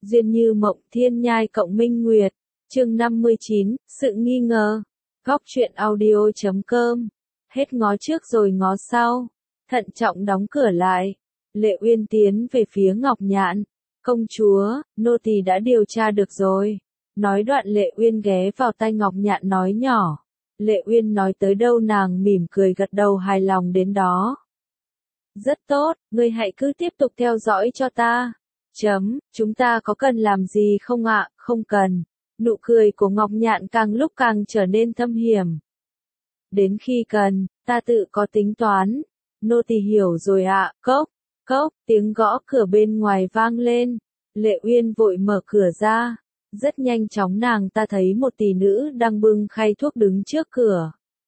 Duyên như mộng thiên nhai cộng minh nguyệt. Chương 59, sự nghi ngờ. Góc truyện audio.com. Hết ngó trước rồi ngó sau. Thận trọng đóng cửa lại. Lệ Uyên tiến về phía Ngọc Nhạn. Công chúa, nô tỳ đã điều tra được rồi. Nói đoạn Lệ Uyên ghé vào tai Ngọc Nhạn nói nhỏ. Lệ Uyên nói tới đâu nàng mỉm cười gật đầu hài lòng đến đó. Rất tốt, ngươi hãy cứ tiếp tục theo dõi cho ta. Chúng ta có cần làm gì không ạ? Không cần. Nụ cười của Ngọc Nhạn càng lúc càng trở nên thâm hiểm. Đến khi cần, ta tự có tính toán. Nô tỳ hiểu rồi ạ. Cốc, tiếng gõ cửa bên ngoài vang lên. Lệ Uyên vội mở cửa ra. Rất nhanh chóng nàng ta thấy một tỷ nữ đang bưng khay thuốc đứng trước cửa.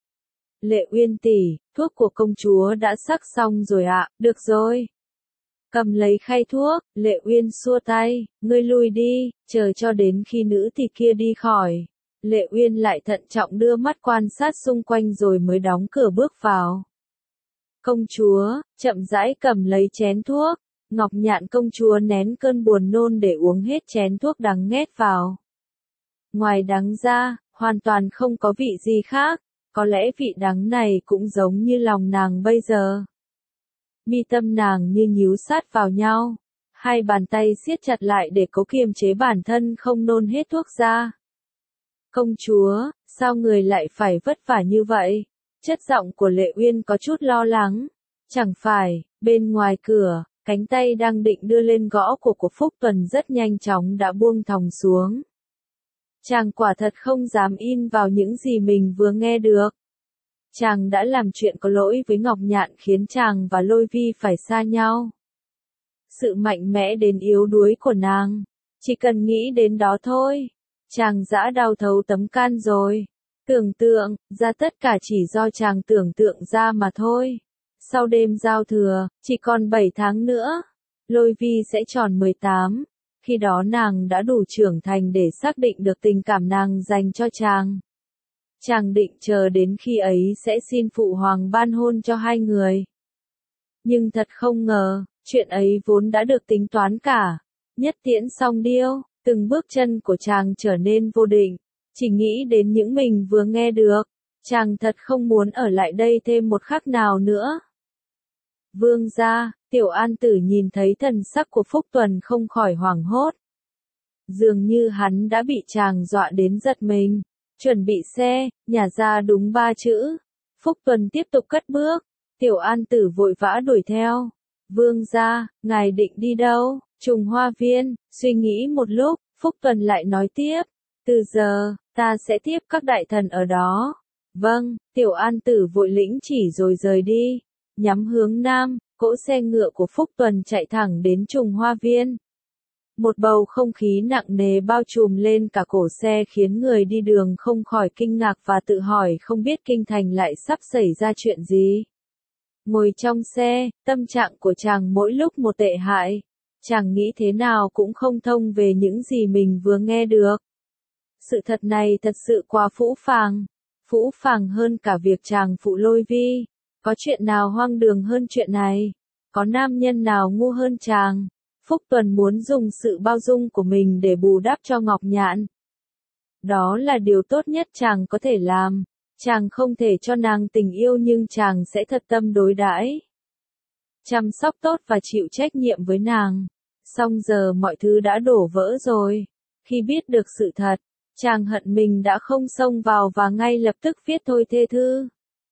Lệ Uyên tỷ, thuốc của công chúa đã sắc xong rồi ạ. Được rồi. Cầm lấy khay thuốc, Lệ Uyên xua tay, ngươi lui đi, chờ cho đến khi nữ tỷ kia đi khỏi. Lệ Uyên lại thận trọng đưa mắt quan sát xung quanh rồi mới đóng cửa bước vào. Công chúa, chậm rãi cầm lấy chén thuốc. Ngọc Nhạn công chúa nén cơn buồn nôn để uống hết chén thuốc đắng nghét vào. Ngoài đắng ra, hoàn toàn không có vị gì khác, có lẽ vị đắng này cũng giống như lòng nàng bây giờ. Mi tâm nàng như nhíu sát vào nhau, hai bàn tay siết chặt lại để cố kiềm chế bản thân không nôn hết thuốc ra. Công chúa, sao người lại phải vất vả như vậy? Chất giọng của Lệ Uyên có chút lo lắng. Chẳng phải, bên ngoài cửa, cánh tay đang định đưa lên gõ của Phúc Tuần rất nhanh chóng đã buông thòng xuống. Chàng quả thật không dám in vào những gì mình vừa nghe được. Chàng đã làm chuyện có lỗi với Ngọc Nhạn khiến chàng và Lôi Vi phải xa nhau. Sự mạnh mẽ đến yếu đuối của nàng, chỉ cần nghĩ đến đó thôi, chàng đã đau thấu tấm can rồi. Tưởng tượng ra tất cả chỉ do chàng tưởng tượng ra mà thôi. Sau đêm giao thừa, chỉ còn 7 tháng nữa, Lôi Vi sẽ tròn 18. Khi đó nàng đã đủ trưởng thành để xác định được tình cảm nàng dành cho chàng. Chàng định chờ đến khi ấy sẽ xin phụ hoàng ban hôn cho hai người. Nhưng thật không ngờ, chuyện ấy vốn đã được tính toán cả. Nhất tiễn song điêu, từng bước chân của chàng trở nên vô định. Chỉ nghĩ đến những mình vừa nghe được, chàng thật không muốn ở lại đây thêm một khắc nào nữa. Vương gia, Tiểu An Tử nhìn thấy thần sắc của Phúc Tuần không khỏi hoảng hốt. Dường như hắn đã bị chàng dọa đến giật mình. Chuẩn bị xe, nhả ra đúng 3 chữ. Phúc Tuần tiếp tục cất bước. Tiểu An Tử vội vã đuổi theo. Vương gia, ngài định đi đâu? Trùng Hoa Viên. Suy nghĩ một lúc, Phúc Tuần lại nói tiếp. Từ giờ, ta sẽ tiếp các đại thần ở đó. Vâng, Tiểu An Tử vội lĩnh chỉ rồi rời đi. Nhắm hướng nam, cỗ xe ngựa của Phúc Tuần chạy thẳng đến Trùng Hoa Viên. Một bầu không khí nặng nề bao trùm lên cả cổ xe khiến người đi đường không khỏi kinh ngạc và tự hỏi không biết kinh thành lại sắp xảy ra chuyện gì. Ngồi trong xe, tâm trạng của chàng mỗi lúc một tệ hại. Chàng nghĩ thế nào cũng không thông về những gì mình vừa nghe được. Sự thật này thật sự quá phũ phàng hơn cả việc chàng phụ Lôi Vi. Có chuyện nào hoang đường hơn chuyện này? Có nam nhân nào ngu hơn chàng? Phúc Tuần muốn dùng sự bao dung của mình để bù đắp cho Ngọc Nhạn. Đó là điều tốt nhất chàng có thể làm. Chàng không thể cho nàng tình yêu nhưng chàng sẽ thật tâm đối đãi. Chăm sóc tốt và chịu trách nhiệm với nàng. Song giờ mọi thứ đã đổ vỡ rồi. Khi biết được sự thật, chàng hận mình đã không xông vào và ngay lập tức viết thôi thê thư.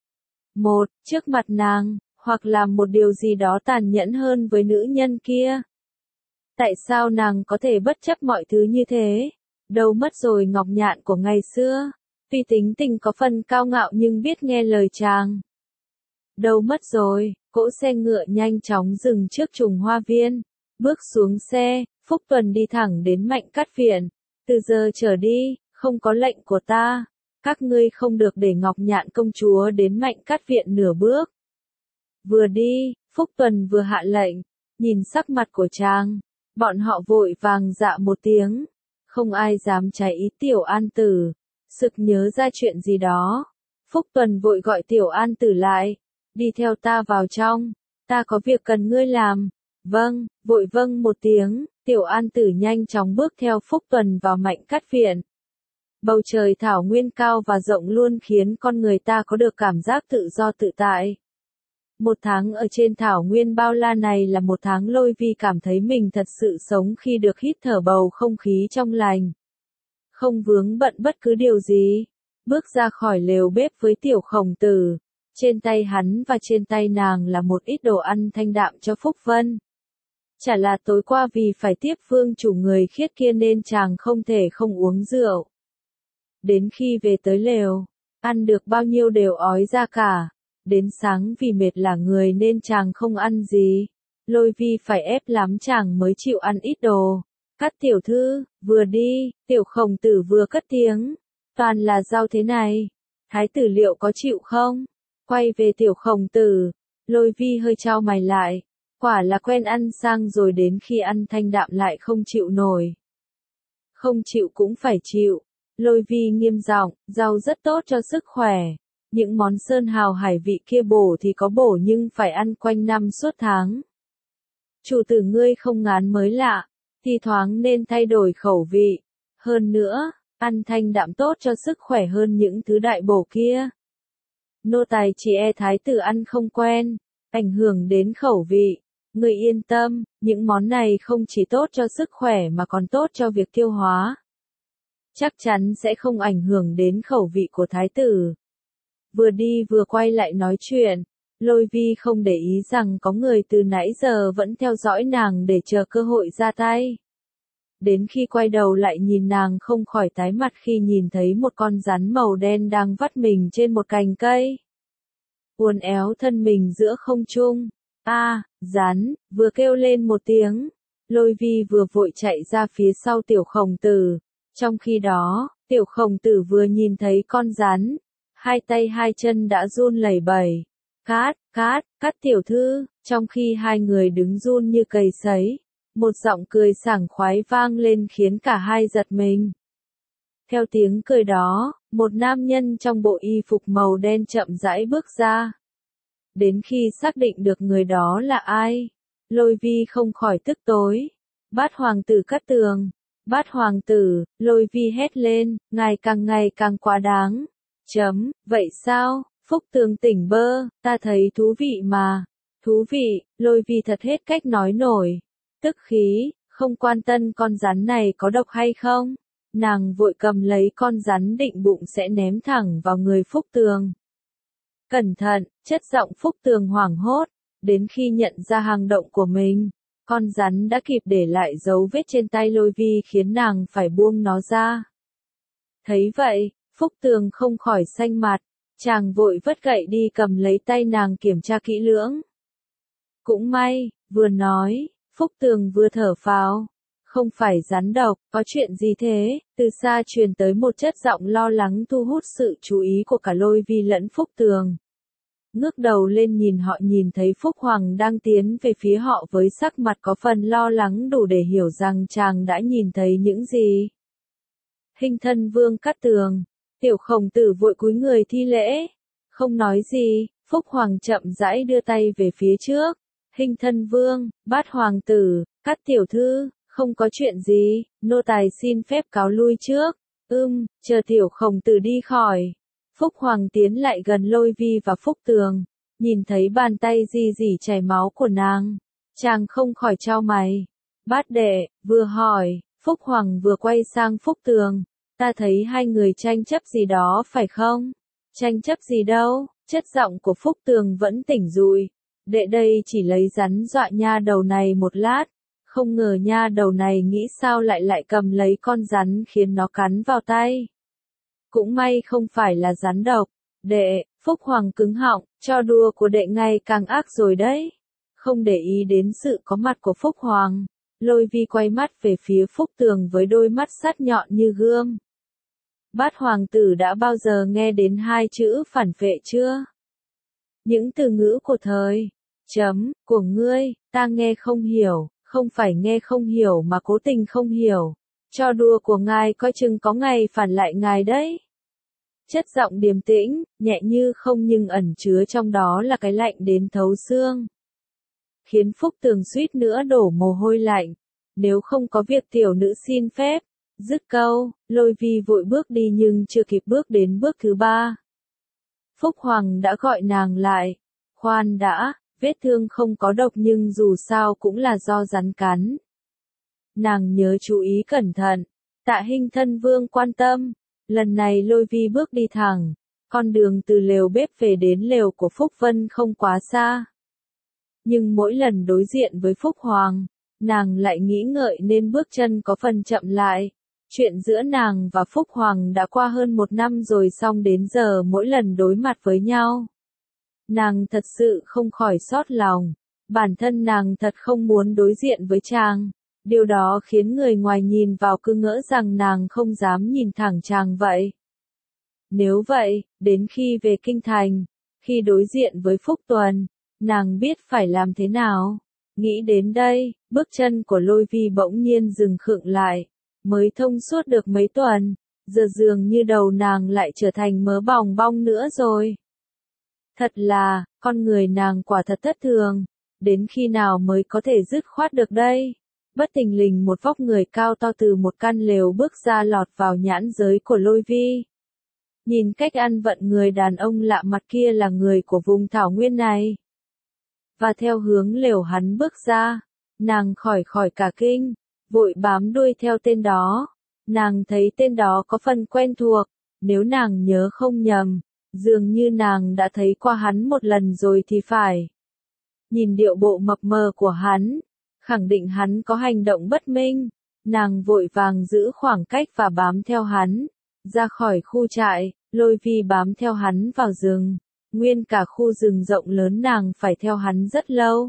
Trước mặt nàng, hoặc làm một điều gì đó tàn nhẫn hơn với nữ nhân kia. Tại sao nàng có thể bất chấp mọi thứ như thế? Đâu mất rồi Ngọc Nhạn của ngày xưa? Tuy tính tình có phần cao ngạo nhưng biết nghe lời chàng. Đâu mất rồi? Cỗ xe ngựa nhanh chóng dừng trước Trùng Hoa Viên. Bước xuống xe, Phúc Tuần đi thẳng đến Mạnh Cát Viện. Từ giờ trở đi, không có lệnh của ta. Các ngươi không được để Ngọc Nhạn công chúa đến Mạnh Cát Viện nửa bước. Vừa đi, Phúc Tuần vừa hạ lệnh. Nhìn sắc mặt của chàng, bọn họ vội vàng dạ một tiếng. Không ai dám trái ý Tiểu An Tử. Sực nhớ ra chuyện gì đó. Phúc Tuần vội gọi Tiểu An Tử lại. Đi theo ta vào trong. Ta có việc cần ngươi làm. Vâng, vội vâng một tiếng, Tiểu An Tử nhanh chóng bước theo Phúc Tuần vào Mạnh Cát viện. Bầu trời thảo nguyên cao và rộng luôn khiến con người ta có được cảm giác tự do tự tại. Một tháng ở trên thảo nguyên bao la này là một tháng Lôi Vi cảm thấy mình thật sự sống khi được hít thở bầu không khí trong lành. Không vướng bận bất cứ điều gì. Bước ra khỏi lều bếp với Tiểu Khổng Tử. Trên tay hắn và trên tay nàng là một ít đồ ăn thanh đạm cho Phúc Vân. Chả là tối qua vì phải tiếp vương chủ người khiết kia nên chàng không thể không uống rượu. Đến khi về tới lều, ăn được bao nhiêu đều ói ra cả. Đến sáng vì mệt lả người nên chàng không ăn gì. Lôi Vi phải ép lắm chàng mới chịu ăn ít đồ. Cát tiểu thư, vừa đi, Tiểu Khổng Tử vừa cất tiếng. Toàn là rau thế này. Thái tử liệu có chịu không? Quay về Tiểu Khổng Tử. Lôi Vi hơi chau mày lại. Quả là quen ăn sang rồi đến khi ăn thanh đạm lại không chịu nổi. Không chịu cũng phải chịu. Lôi Vi nghiêm giọng, rau rất tốt cho sức khỏe. Những món sơn hào hải vị kia bổ thì có bổ nhưng phải ăn quanh năm suốt tháng. Chủ tử ngươi không ngán mới lạ, thì thoáng nên thay đổi khẩu vị. Hơn nữa, ăn thanh đạm tốt cho sức khỏe hơn những thứ đại bổ kia. Nô tài chỉ e thái tử ăn không quen, ảnh hưởng đến khẩu vị. Ngươi yên tâm, những món này không chỉ tốt cho sức khỏe mà còn tốt cho việc tiêu hóa. Chắc chắn sẽ không ảnh hưởng đến khẩu vị của thái tử. Vừa đi vừa quay lại nói chuyện, Lôi Vi không để ý rằng có người từ nãy giờ vẫn theo dõi nàng để chờ cơ hội ra tay. Đến khi quay đầu lại nhìn nàng không khỏi tái mặt khi nhìn thấy một con rắn màu đen đang vắt mình trên một cành cây. Uốn éo thân mình giữa không trung. Rắn, vừa kêu lên một tiếng. Lôi Vi vừa vội chạy ra phía sau Tiểu Khổng Tử. Trong khi đó, Tiểu Khổng Tử vừa nhìn thấy con rắn. Hai tay hai chân đã run lẩy bẩy. Cát tiểu thư, trong khi hai người đứng run như cầy sấy. Một giọng cười sảng khoái vang lên khiến cả hai giật mình. Theo tiếng cười đó, một nam nhân trong bộ y phục màu đen chậm rãi bước ra. Đến khi xác định được người đó là ai, Lôi Vi không khỏi tức tối. Bát hoàng tử Cát Tường. Bát hoàng tử, Lôi Vi hét lên, ngày càng quá đáng. Vậy sao, Phúc Tường tỉnh bơ, ta thấy thú vị mà. Thú vị, Lôi Vi thật hết cách nói nổi. Tức khí, không quan tâm con rắn này có độc hay không. Nàng vội cầm lấy con rắn định bụng sẽ ném thẳng vào người Phúc Tường. Cẩn thận, chất giọng Phúc Tường hoảng hốt. Đến khi nhận ra hành động của mình, con rắn đã kịp để lại dấu vết trên tay Lôi Vi khiến nàng phải buông nó ra. Thấy vậy, Phúc Tường không khỏi xanh mặt, chàng vội vất gậy đi cầm lấy tay nàng kiểm tra kỹ lưỡng. Cũng may, vừa nói, Phúc Tường vừa thở phào. Không phải rắn độc, có chuyện gì thế? Từ xa truyền tới một chất giọng lo lắng thu hút sự chú ý của cả Lôi Vi lẫn Phúc Tường. Ngước đầu lên nhìn họ nhìn thấy Phúc Hoàng đang tiến về phía họ với sắc mặt có phần lo lắng đủ để hiểu rằng chàng đã nhìn thấy những gì. Hình thân Vương Cát Tường. Tiểu Khổng Tử vội cúi người thi lễ. Không nói gì, Phúc Hoàng chậm rãi đưa tay về phía trước. Hình thân Vương, Bát hoàng tử, Cát tiểu thư, không có chuyện gì, nô tài xin phép cáo lui trước. Chờ Tiểu Khổng Tử đi khỏi. Phúc Hoàng tiến lại gần Lôi Vi và Phúc Tường. Nhìn thấy bàn tay rỉ chảy máu của nàng. Chàng không khỏi chau mày. Bát đệ, vừa hỏi, Phúc Hoàng vừa quay sang Phúc Tường. Ta thấy hai người tranh chấp gì đó phải không? Tranh chấp gì đâu, chất giọng của Phúc Tường vẫn tỉnh rụi. Đệ đây chỉ lấy rắn dọa nha đầu này một lát. Không ngờ nha đầu này nghĩ sao lại cầm lấy con rắn khiến nó cắn vào tay. Cũng may không phải là rắn độc. Đệ, Phúc Hoàng cứng họng, cho đùa của đệ ngày càng ác rồi đấy. Không để ý đến sự có mặt của Phúc Hoàng. Lôi Vi quay mắt về phía Phúc Tường với đôi mắt sắc nhọn như gươm. Bát hoàng tử đã bao giờ nghe đến hai chữ phản phệ chưa? Những từ ngữ của thời của ngươi, ta nghe không hiểu, không phải nghe không hiểu mà cố tình không hiểu. Cho đùa của ngài coi chừng có ngày phản lại ngài đấy. Chất giọng điềm tĩnh, nhẹ như không nhưng ẩn chứa trong đó là cái lạnh đến thấu xương. khiến Phúc Tường suýt nữa đổ mồ hôi lạnh. Nếu không có việc tiểu nữ xin phép. Dứt câu, Lôi Vi vội bước đi nhưng chưa kịp bước đến bước thứ 3. Phúc Hoàng đã gọi nàng lại. Khoan đã, vết thương không có độc nhưng dù sao cũng là do rắn cắn. Nàng nhớ chú ý cẩn thận. Tạ Hinh thân vương quan tâm. Lần này Lôi Vi bước đi thẳng. Con đường từ lều bếp về đến lều của Phúc Vân không quá xa. Nhưng mỗi lần đối diện với Phúc Hoàng, nàng lại nghĩ ngợi nên bước chân có phần chậm lại. Chuyện giữa nàng và Phúc Hoàng đã qua hơn 1 năm rồi, xong đến giờ mỗi lần đối mặt với nhau, nàng thật sự không khỏi xót lòng. Bản thân nàng thật không muốn đối diện với chàng. Điều đó khiến người ngoài nhìn vào cứ ngỡ rằng nàng không dám nhìn thẳng chàng vậy. Nếu vậy, đến khi về kinh thành, khi đối diện với Phúc Tuần, nàng biết phải làm thế nào. Nghĩ đến đây, bước chân của Lôi Vi bỗng nhiên dừng khựng lại. Mới thông suốt được mấy tuần, giờ dường như đầu nàng lại trở thành mớ bòng bong nữa rồi. Thật là, con người nàng quả thật thất thường. Đến khi nào mới có thể dứt khoát được đây? Bất thình lình một vóc người cao to từ một căn lều bước ra lọt vào nhãn giới của Lôi Vi. Nhìn cách ăn vận người đàn ông lạ mặt kia là người của vùng thảo nguyên này. Và theo hướng lều hắn bước ra, nàng khỏi cả kinh, vội bám đuôi theo tên đó. Nàng thấy tên đó có phần quen thuộc, nếu nàng nhớ không nhầm, dường như nàng đã thấy qua hắn một lần rồi thì phải. Nhìn điệu bộ mập mờ của hắn, khẳng định hắn có hành động bất minh, nàng vội vàng giữ khoảng cách và bám theo hắn. Ra khỏi khu trại, Lôi Vi bám theo hắn vào rừng. Nguyên cả khu rừng rộng lớn nàng phải theo hắn rất lâu.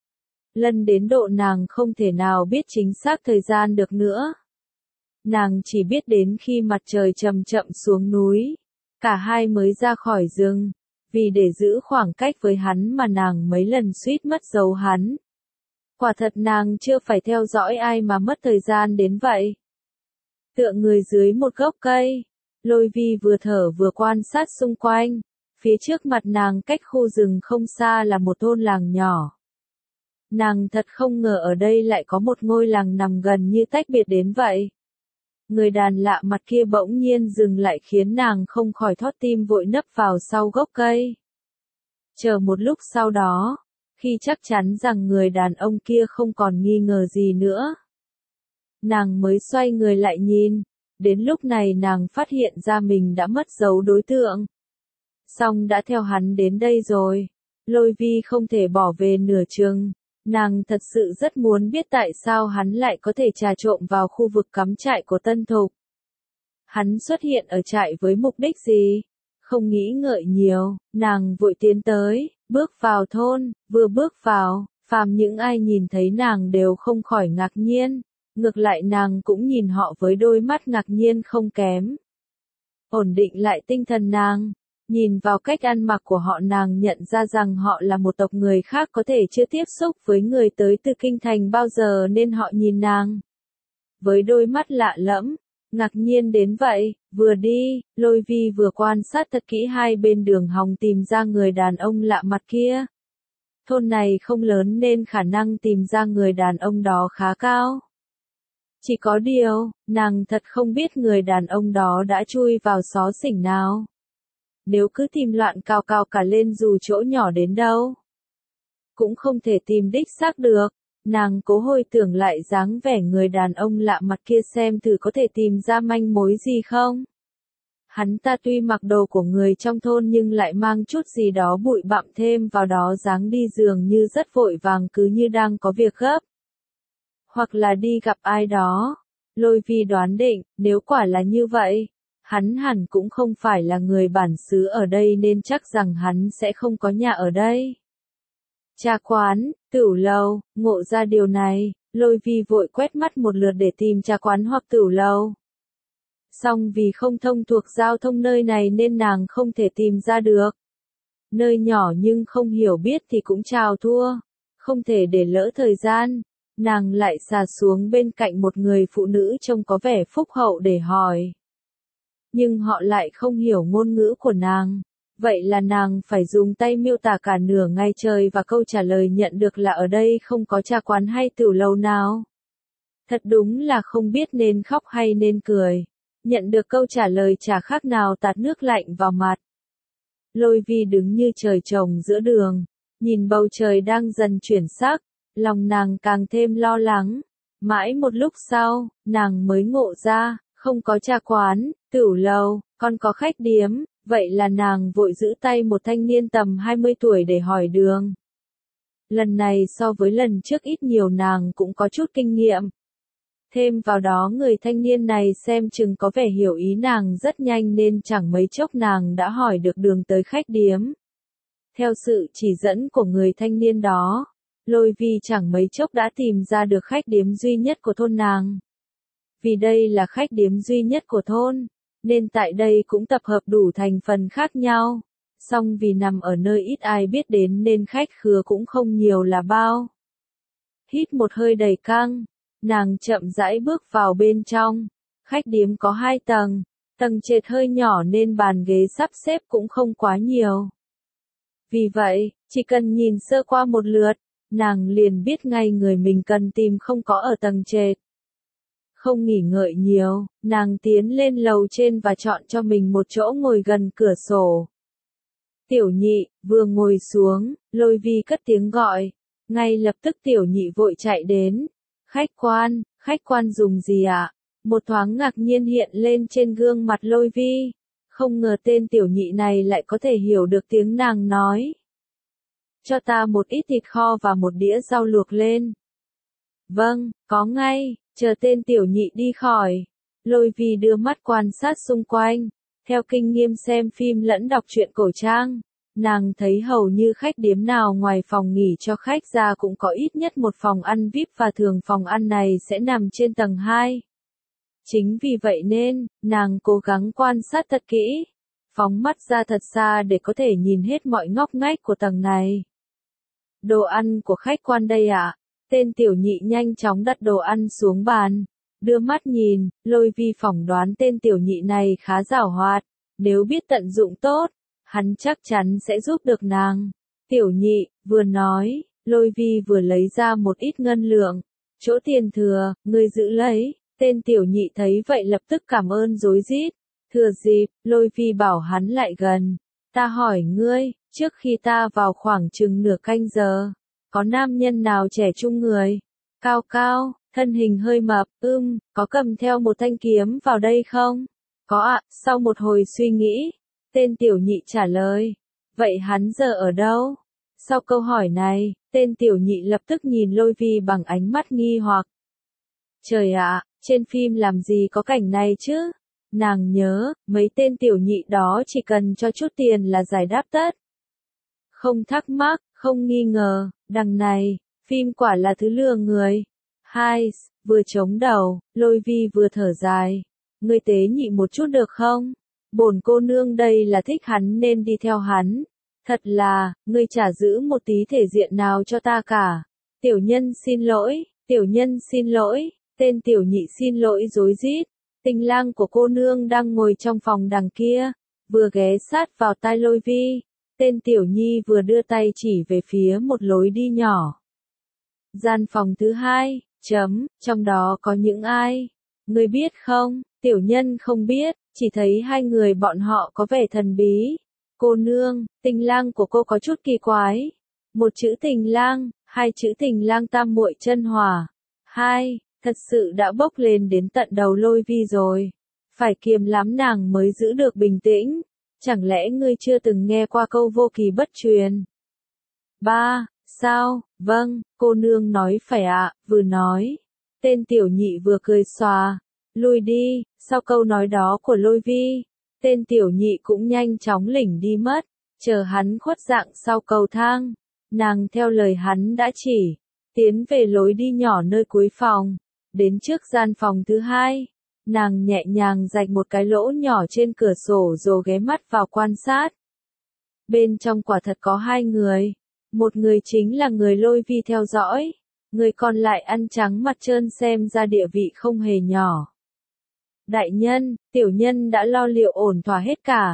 Lần đến độ nàng không thể nào biết chính xác thời gian được nữa. Nàng chỉ biết đến khi mặt trời chậm chậm xuống núi, cả hai mới ra khỏi rừng. Vì để giữ khoảng cách với hắn mà nàng mấy lần suýt mất dấu hắn. Quả thật nàng chưa phải theo dõi ai mà mất thời gian đến vậy. Tựa người dưới một gốc cây, Lôi Vi vừa thở vừa quan sát xung quanh. Phía trước mặt nàng cách khu rừng không xa là một thôn làng nhỏ. Nàng thật không ngờ ở đây lại có một ngôi làng nằm gần như tách biệt đến vậy. Người đàn lạ mặt kia bỗng nhiên dừng lại khiến nàng không khỏi thót tim, vội nấp vào sau gốc cây. Chờ một lúc sau đó, khi chắc chắn rằng người đàn ông kia không còn nghi ngờ gì nữa, nàng mới xoay người lại nhìn. Đến lúc này nàng phát hiện ra mình đã mất dấu đối tượng. Song đã theo hắn đến đây rồi. Lôi Vi không thể bỏ về nửa chừng. Nàng thật sự rất muốn biết tại sao hắn lại có thể trà trộn vào khu vực cắm trại của Tân Thục. Hắn xuất hiện ở trại với mục đích gì? Không nghĩ ngợi nhiều, nàng vội tiến tới, bước vào thôn. Vừa bước vào, phàm những ai nhìn thấy nàng đều không khỏi ngạc nhiên. Ngược lại nàng cũng nhìn họ với đôi mắt ngạc nhiên không kém. Ổn định lại tinh thần nàng. Nhìn vào cách ăn mặc của họ nàng nhận ra rằng họ là một tộc người khác, có thể chưa tiếp xúc với người tới từ kinh thành bao giờ nên họ nhìn nàng với đôi mắt lạ lẫm, ngạc nhiên đến vậy. Vừa đi, Lôi Vi vừa quan sát thật kỹ hai bên đường hòng tìm ra người đàn ông lạ mặt kia. Thôn này không lớn nên khả năng tìm ra người đàn ông đó khá cao. Chỉ có điều, nàng thật không biết người đàn ông đó đã chui vào xó xỉnh nào. Nếu cứ tìm loạn cào cả lên dù chỗ nhỏ đến đâu, cũng không thể tìm đích xác được. Nàng cố hồi tưởng lại dáng vẻ người đàn ông lạ mặt kia xem thử có thể tìm ra manh mối gì không. Hắn ta tuy mặc đồ của người trong thôn nhưng lại mang chút gì đó bụi bặm, thêm vào đó dáng đi dường như rất vội vàng, cứ như đang có việc gấp. Hoặc là đi gặp ai đó. Lôi Vi đoán định, nếu quả là như vậy, hắn hẳn cũng không phải là người bản xứ ở đây nên chắc rằng hắn sẽ không có nhà ở đây. Trà quán, tửu lầu, ngộ ra điều này, Lôi Vi vội quét mắt một lượt để tìm trà quán hoặc tửu lầu. Song vì không thông thuộc giao thông nơi này nên nàng không thể tìm ra được. Nơi nhỏ nhưng không hiểu biết thì cũng chào thua. Không thể để lỡ thời gian, nàng lại xà xuống bên cạnh một người phụ nữ trông có vẻ phúc hậu để hỏi. Nhưng họ lại không hiểu ngôn ngữ của nàng. Vậy là nàng phải dùng tay miêu tả cả nửa ngày trời và câu trả lời nhận được là ở đây không có trà quán hay tiểu lầu nào. Thật đúng là không biết nên khóc hay nên cười. Nhận được câu trả lời chả khác nào tạt nước lạnh vào mặt. Lôi Vi đứng như trời trồng giữa đường, nhìn bầu trời đang dần chuyển sắc, lòng nàng càng thêm lo lắng. Mãi một lúc sau, nàng mới ngộ ra, không có trà quán, tiểu lầu, còn có khách điếm, vậy là nàng vội giữ tay một thanh niên tầm 20 tuổi để hỏi đường. Lần này so với lần trước ít nhiều nàng cũng có chút kinh nghiệm. Thêm vào đó người thanh niên này xem chừng có vẻ hiểu ý nàng rất nhanh nên chẳng mấy chốc nàng đã hỏi được đường tới khách điếm. Theo sự chỉ dẫn của người thanh niên đó, Lôi Vi chẳng mấy chốc đã tìm ra được khách điếm duy nhất của thôn nàng. Vì đây là khách điếm duy nhất của thôn, nên tại đây cũng tập hợp đủ thành phần khác nhau. Song vì nằm ở nơi ít ai biết đến nên khách khứa cũng không nhiều là bao. Hít một hơi đầy căng, nàng chậm rãi bước vào bên trong. Khách điếm có 2 tầng, tầng trệt hơi nhỏ nên bàn ghế sắp xếp cũng không quá nhiều. Vì vậy, chỉ cần nhìn sơ qua một lượt, nàng liền biết ngay người mình cần tìm không có ở tầng trệt. Không nghỉ ngợi nhiều, nàng tiến lên lầu trên và chọn cho mình một chỗ ngồi gần cửa sổ. Tiểu Nhị, vừa ngồi xuống, Lôi Vi cất tiếng gọi. Ngay lập tức Tiểu Nhị vội chạy đến. Khách quan dùng gì ạ? Một thoáng ngạc nhiên hiện lên trên gương mặt Lôi Vi. Không ngờ tên Tiểu Nhị này lại có thể hiểu được tiếng nàng nói. Cho ta một ít thịt kho và một đĩa rau luộc lên. Vâng, có ngay, chờ tên Tiểu Nhị đi khỏi. Lôi Vi đưa mắt quan sát xung quanh. Theo kinh nghiệm xem phim lẫn đọc truyện cổ trang, nàng thấy hầu như khách điếm nào ngoài phòng nghỉ cho khách ra cũng có ít nhất một phòng ăn VIP và thường phòng ăn này sẽ nằm trên tầng 2. Chính vì vậy nên, nàng cố gắng quan sát thật kỹ, phóng mắt ra thật xa để có thể nhìn hết mọi ngóc ngách của tầng này. Đồ ăn của khách quan đây ạ. Tên Tiểu Nhị nhanh chóng đặt đồ ăn xuống bàn. Đưa mắt nhìn, Lôi Vi phỏng đoán tên Tiểu Nhị này khá giàu hoạt. Nếu biết tận dụng tốt, hắn chắc chắn sẽ giúp được nàng. Tiểu Nhị, vừa nói, Lôi Vi vừa lấy ra một ít ngân lượng. Chỗ tiền thừa, ngươi giữ lấy. Tên Tiểu Nhị thấy vậy lập tức cảm ơn rối rít. Thừa dịp, Lôi Vi bảo hắn lại gần. Ta hỏi ngươi, trước khi ta vào khoảng chừng nửa canh giờ, có nam nhân nào trẻ trung người, cao cao, thân hình hơi mập, có cầm theo một thanh kiếm vào đây không? Có ạ, sau một hồi suy nghĩ, tên Tiểu Nhị trả lời. Vậy hắn giờ ở đâu? Sau câu hỏi này, tên Tiểu Nhị lập tức nhìn Lôi Vi bằng ánh mắt nghi hoặc. Trời ạ, trên phim làm gì có cảnh này chứ? Nàng nhớ, mấy tên Tiểu Nhị đó chỉ cần cho chút tiền là giải đáp tất. Không thắc mắc, không nghi ngờ, đằng này, phim quả là thứ lừa người. Vừa chống đầu, Lôi Vi vừa thở dài. Ngươi tế nhị một chút được không? Bổn cô nương đây là thích hắn nên đi theo hắn. Thật là, ngươi chả giữ một tí thể diện nào cho ta cả. Tiểu nhân xin lỗi, tên Tiểu Nhị xin lỗi rối rít. Tình lang của cô nương đang ngồi trong phòng đằng kia, vừa ghé sát vào tai Lôi Vi. Tên Tiểu Nhi vừa đưa tay chỉ về phía một lối đi nhỏ. Gian phòng thứ 2, trong đó có những ai? Ngươi biết không? Tiểu nhân không biết, chỉ thấy 2 người bọn họ có vẻ thần bí. Cô nương, tình lang của cô có chút kỳ quái. 1 chữ tình lang, 2 chữ tình lang tam muội chân hỏa. Thật sự đã bốc lên đến tận đầu Lôi Vi rồi. Phải kiềm lắm nàng mới giữ được bình tĩnh. Chẳng lẽ ngươi chưa từng nghe qua câu vô kỳ bất truyền? Sao? Vâng, cô nương nói phải ạ, vừa nói. Tên Tiểu Nhị vừa cười xòa. Lùi đi, sau câu nói đó của Lôi Vi, tên Tiểu Nhị cũng nhanh chóng lỉnh đi mất. Chờ hắn khuất dạng sau cầu thang, nàng theo lời hắn đã chỉ, tiến về lối đi nhỏ nơi cuối phòng. Đến trước gian phòng thứ 2, nàng nhẹ nhàng rạch một cái lỗ nhỏ trên cửa sổ rồi ghé mắt vào quan sát. Bên trong quả thật có 2 người. Một người chính là người Lôi Vi theo dõi. Người còn lại ăn trắng mặt trơn xem ra địa vị không hề nhỏ. Đại nhân, tiểu nhân đã lo liệu ổn thỏa hết cả.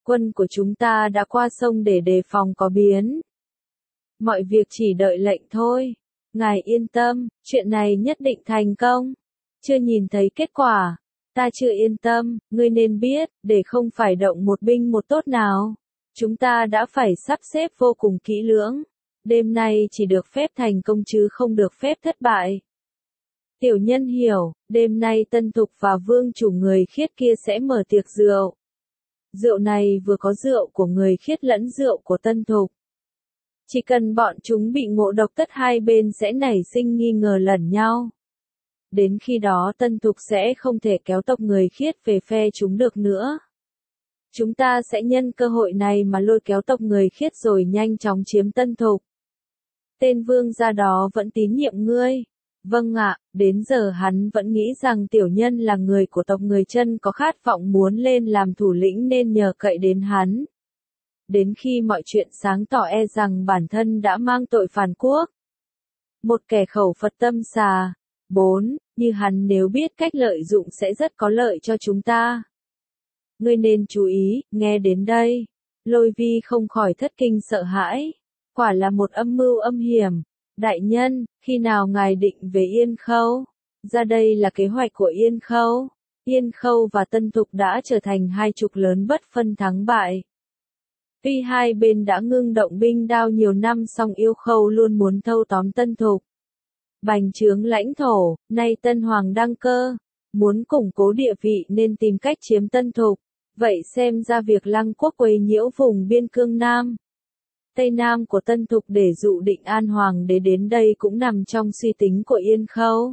Quân của chúng ta đã qua sông để đề phòng có biến. Mọi việc chỉ đợi lệnh thôi. Ngài yên tâm, chuyện này nhất định thành công. Chưa nhìn thấy kết quả. Ta chưa yên tâm, ngươi nên biết, để không phải động một binh một tốt nào. Chúng ta đã phải sắp xếp vô cùng kỹ lưỡng. Đêm nay chỉ được phép thành công chứ không được phép thất bại. Tiểu nhân hiểu, đêm nay Tân Thục và vương chủ người khiết kia sẽ mở tiệc rượu. Rượu này vừa có rượu của người khiết lẫn rượu của Tân Thục. Chỉ cần bọn chúng bị ngộ độc tất hai bên sẽ nảy sinh nghi ngờ lẫn nhau. Đến khi đó Tân Thục sẽ không thể kéo tộc người khiết về phe chúng được nữa. Chúng ta sẽ nhân cơ hội này mà lôi kéo tộc người khiết rồi nhanh chóng chiếm Tân Thục. Tên vương gia đó vẫn tín nhiệm ngươi. Vâng ạ, đến giờ hắn vẫn nghĩ rằng tiểu nhân là người của tộc người Chân có khát vọng muốn lên làm thủ lĩnh nên nhờ cậy đến hắn. Đến khi mọi chuyện sáng tỏ e rằng bản thân đã mang tội phản quốc. Một kẻ khẩu Phật tâm xà. 4. Như hắn nếu biết cách lợi dụng sẽ rất có lợi cho chúng ta. Ngươi nên chú ý, nghe đến đây. Lôi Vi không khỏi thất kinh sợ hãi. Quả là một âm mưu âm hiểm. Đại nhân, khi nào ngài định về Yên Khâu? Ra đây là kế hoạch của Yên Khâu. Yên Khâu và Tân Thục đã trở thành hai trục lớn bất phân thắng bại. Tuy hai bên đã ngưng động binh đao nhiều năm song Yêu Khâu luôn muốn thâu tóm Tân Thục. Bành trướng lãnh thổ, nay Tân Hoàng đăng cơ, muốn củng cố địa vị nên tìm cách chiếm Tân Thục. Vậy xem ra việc Lăng quốc quấy nhiễu vùng biên cương Nam, Tây Nam của Tân Thục để dụ Định An Hoàng đế đến đây cũng nằm trong suy tính của Yên Khâu.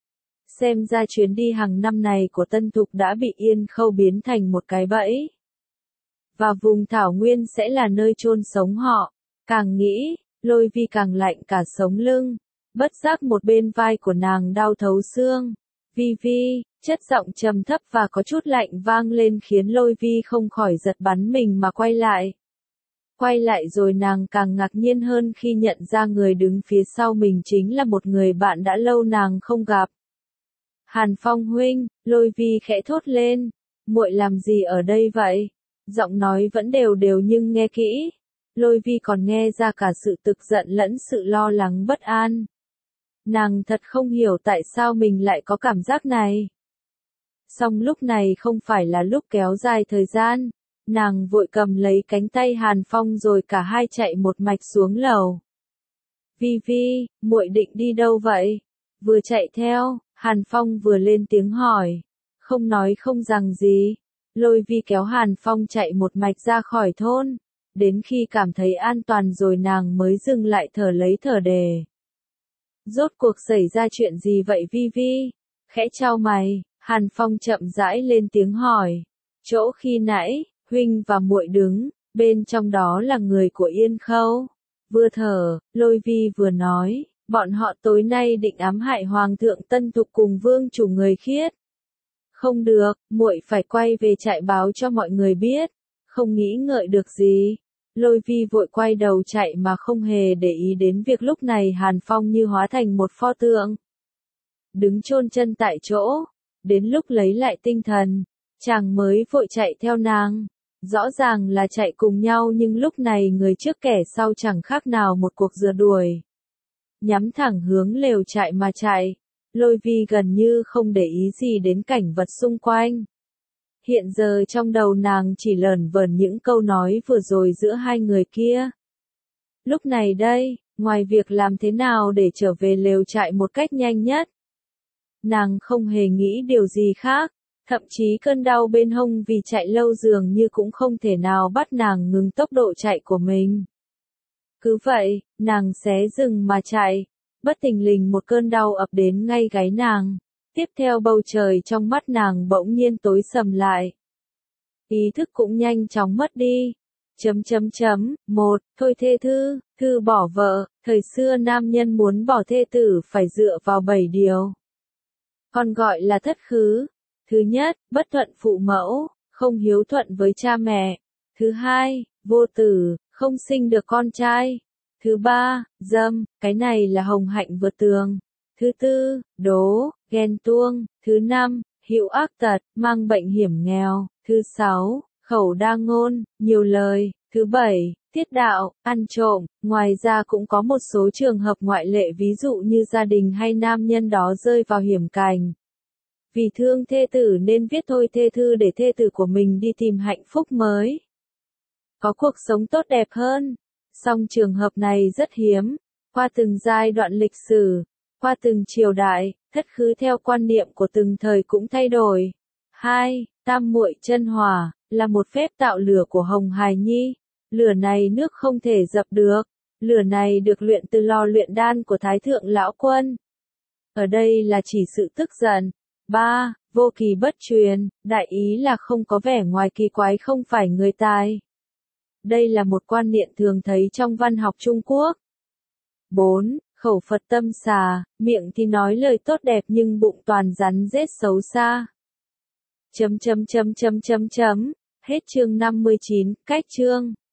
Xem ra chuyến đi hàng năm này của Tân Thục đã bị Yên Khâu biến thành một cái bẫy. Và vùng thảo nguyên sẽ là nơi chôn sống họ. Càng nghĩ, Lôi Vi càng lạnh cả sống lưng. Bất giác một bên vai của nàng đau thấu xương. Vi Vi, chất giọng trầm thấp và có chút lạnh vang lên khiến Lôi Vi không khỏi giật bắn mình mà quay lại. Quay lại rồi nàng càng ngạc nhiên hơn khi nhận ra người đứng phía sau mình chính là một người bạn đã lâu nàng không gặp. Hàn Phong huynh, Lôi Vi khẽ thốt lên. Muội làm gì ở đây vậy? Giọng nói vẫn đều đều nhưng nghe kỹ. Lôi Vi còn nghe ra cả sự tức giận lẫn sự lo lắng bất an. Nàng thật không hiểu tại sao mình lại có cảm giác này. Song lúc này không phải là lúc kéo dài thời gian. Nàng vội cầm lấy cánh tay Hàn Phong rồi cả hai chạy một mạch xuống lầu. Vi Vi, muội định đi đâu vậy? Vừa chạy theo, Hàn Phong vừa lên tiếng hỏi. Không nói không rằng gì. Lôi Vi kéo Hàn Phong chạy một mạch ra khỏi thôn. Đến khi cảm thấy an toàn rồi nàng mới dừng lại thở lấy thở đề. Rốt cuộc xảy ra chuyện gì vậy Vi Vi? Khẽ chau mày, Hàn Phong chậm rãi lên tiếng hỏi. Chỗ khi nãy, huynh và muội đứng, bên trong đó là người của Yên Khâu. Vừa thở, Lôi Vi vừa nói, bọn họ tối nay định ám hại Hoàng thượng Tân Thục cùng vương chủ người khiết. Không được, muội phải quay về trại báo cho mọi người biết. Không nghĩ ngợi được gì. Lôi Vi vội quay đầu chạy mà không hề để ý đến việc lúc này Hàn Phong như hóa thành một pho tượng. Đứng chôn chân tại chỗ. Đến lúc lấy lại tinh thần, chàng mới vội chạy theo nàng. Rõ ràng là chạy cùng nhau nhưng lúc này người trước kẻ sau chẳng khác nào một cuộc rượt đuổi. Nhắm thẳng hướng lều trại mà chạy. Lôi Vi gần như không để ý gì đến cảnh vật xung quanh. Hiện giờ trong đầu nàng chỉ lởn vởn những câu nói vừa rồi giữa hai người kia. Lúc này đây, ngoài việc làm thế nào để trở về lều trại một cách nhanh nhất, nàng không hề nghĩ điều gì khác. Thậm chí cơn đau bên hông vì chạy lâu dường như cũng không thể nào bắt nàng ngừng tốc độ chạy của mình. Cứ vậy, nàng xé rừng mà chạy. Bất thình lình một cơn đau ập đến ngay gáy nàng. Tiếp theo bầu trời trong mắt nàng bỗng nhiên tối sầm lại. Ý thức cũng nhanh chóng mất đi. Một, thôi thê thư, thư bỏ vợ, thời xưa nam nhân muốn bỏ thê tử phải dựa vào 7 điều. Còn gọi là thất khứ. Thứ nhất, bất thuận phụ mẫu, không hiếu thuận với cha mẹ. Thứ hai, vô tử, không sinh được con trai. Thứ ba, dâm, cái này là hồng hạnh vượt tường. Thứ tư, đố, ghen tuông. Thứ năm, hữu ác tật, mang bệnh hiểm nghèo. Thứ sáu, khẩu đa ngôn, nhiều lời. Thứ bảy, tiết đạo, ăn trộm. Ngoài ra cũng có một số trường hợp ngoại lệ, ví dụ như gia đình hay nam nhân đó rơi vào hiểm cảnh. Vì thương thê tử nên viết thôi thê thư để thê tử của mình đi tìm hạnh phúc mới, có cuộc sống tốt đẹp hơn. Song trường hợp này rất hiếm. Qua từng giai đoạn lịch sử, qua từng triều đại, thất khứ theo quan niệm của từng thời cũng thay đổi. 2. Tam muội chân hỏa, là một phép tạo lửa của Hồng Hải Nhi. Lửa này nước không thể dập được. Lửa này được luyện từ lò luyện đan của Thái Thượng Lão Quân. Ở đây là chỉ sự tức giận. 3. Vô kỳ bất truyền, đại ý là không có vẻ ngoài kỳ quái, không phải người tài. Đây là một quan niệm thường thấy trong văn học Trung Quốc. 4. Khẩu Phật tâm xà, miệng thì nói lời tốt đẹp nhưng bụng toàn rắn rết xấu xa. Hết chương 59, cách chương.